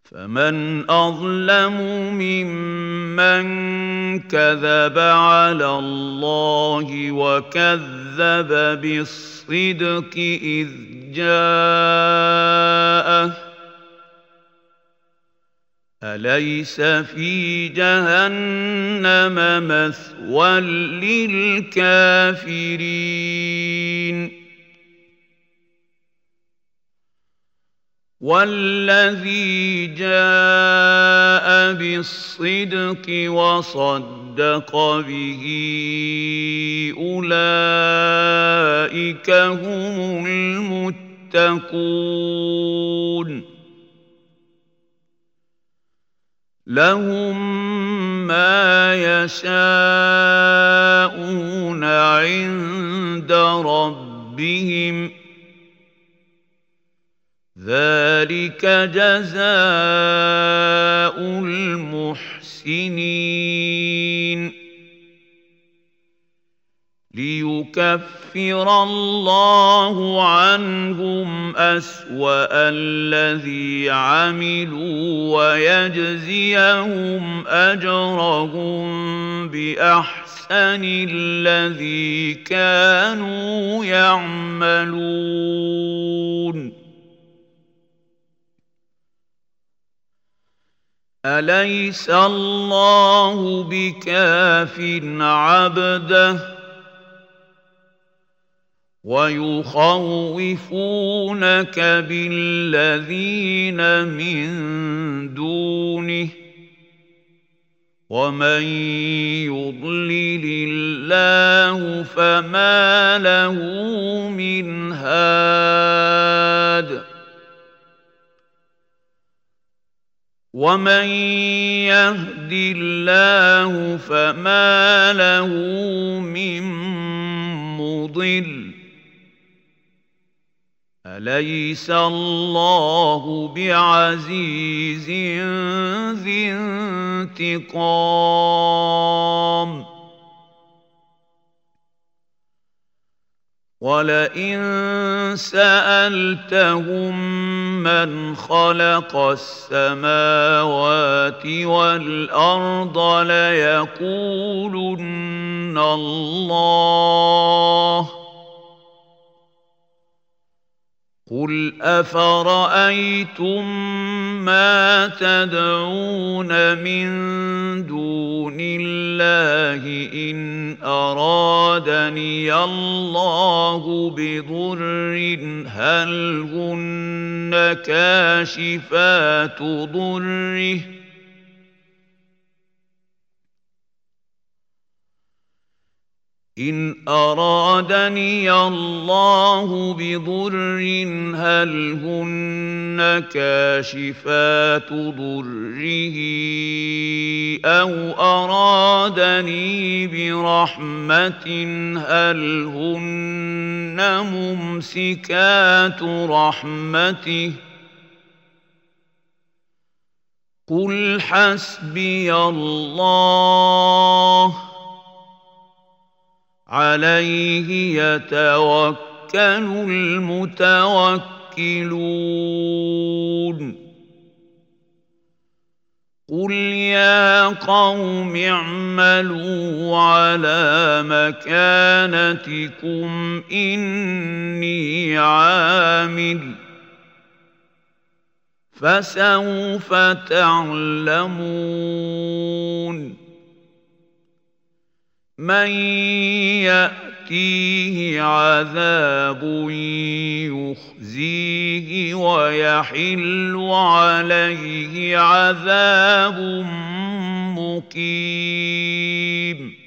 فمن أظلم ممن كذب على الله وكذب بالصدق إذ جاءه أليس في جهنم مثوى للكافرين والذي جاء بالصدق وصدق به أولئك هم المتقون لهم ما يشاءون عند ربهم ذلك جزاء المحسنين ليكفر الله عنهم أسوأ الذي عملوا ويجزيهم أجرهم بأحسن الذي كانوا يعملون أليس الله بكاف عبده ويخوفونك بالذين من دونه ومن يضلل الله فما له من هاد ومن يهد الله فما له من مضل أليس الله بعزيز ذي انتقام ولئن سألتهم من خلق السماوات والأرض ليقولن الله قل أفرأيتم ما تدعون من دون الله إن أرادني الله بضر هل هن كاشفات ضره إن أرادني الله بضر هل هن كاشفات ضره أو أرادني برحمة هل هن ممسكات رحمته قل حسبي الله عليه يتوكل المتوكلون قل يا قوم اعملوا على مكانتكم إني عامل فسوف تعلمون من يأتيه عذاب يخزيه ويحل عليه عذاب مقيم